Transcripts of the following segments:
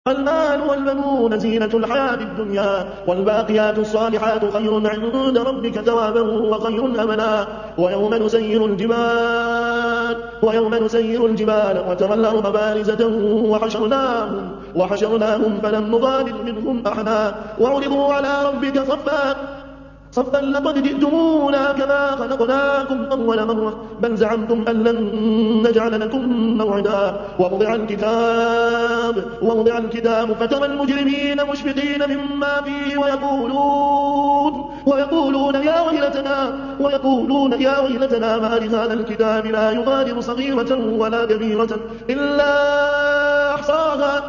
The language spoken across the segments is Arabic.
المال والبنون زينة الحياة الدنيا والباقيات الصالحات خير عند ربك ثوابا وخير أملا ويوم نسير الجبال وترى الأرض بارزة وحشرناهم فلم نغادر منهم أحدا وعرضوا على ربك صفا لقد جئتمونا كما خلقناكم أول مرة بل زعمتم أن لن نجعل لكم موعدا ووضع الكتاب فترى المجرمين مشفقين مما فيه ويقولون يا ويلتنا ما لهذا الكتاب لا يغادر صغيرة ولا كبيرة إلا أحصاها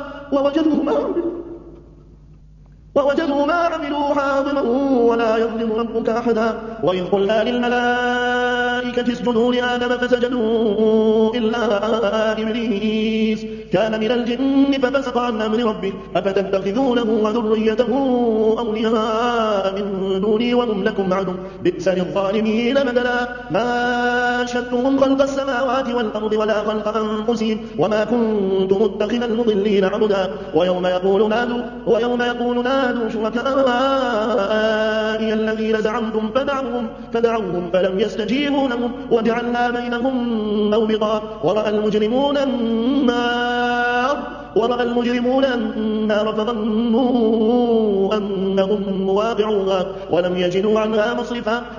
ووجدوا ما عملوا حاضرا ولا يظلم ربك أحدا وإذ قلنا للملائكة اسجدوا لآدم فسجدوا إلا إبليس كان من الجن ففسق عن أمر ربه أفتتخذونه وذريته أولياء من دوني وهم لكم عدو بئس للظالمين بدلا ما أشهدتهم خلق السماوات والأرض ولا خلق أنفسهم وما كنت متخذ المضلين عبدا ويوم يقول نادوا شركائي الذين زعمتم فدعوهم فلم يستجيبوا لهم وجعلنا بينهم موبقا ورأى المجرمون النار فظنوا أنهم مواقعوها ولم يجدوا عنها مصرفا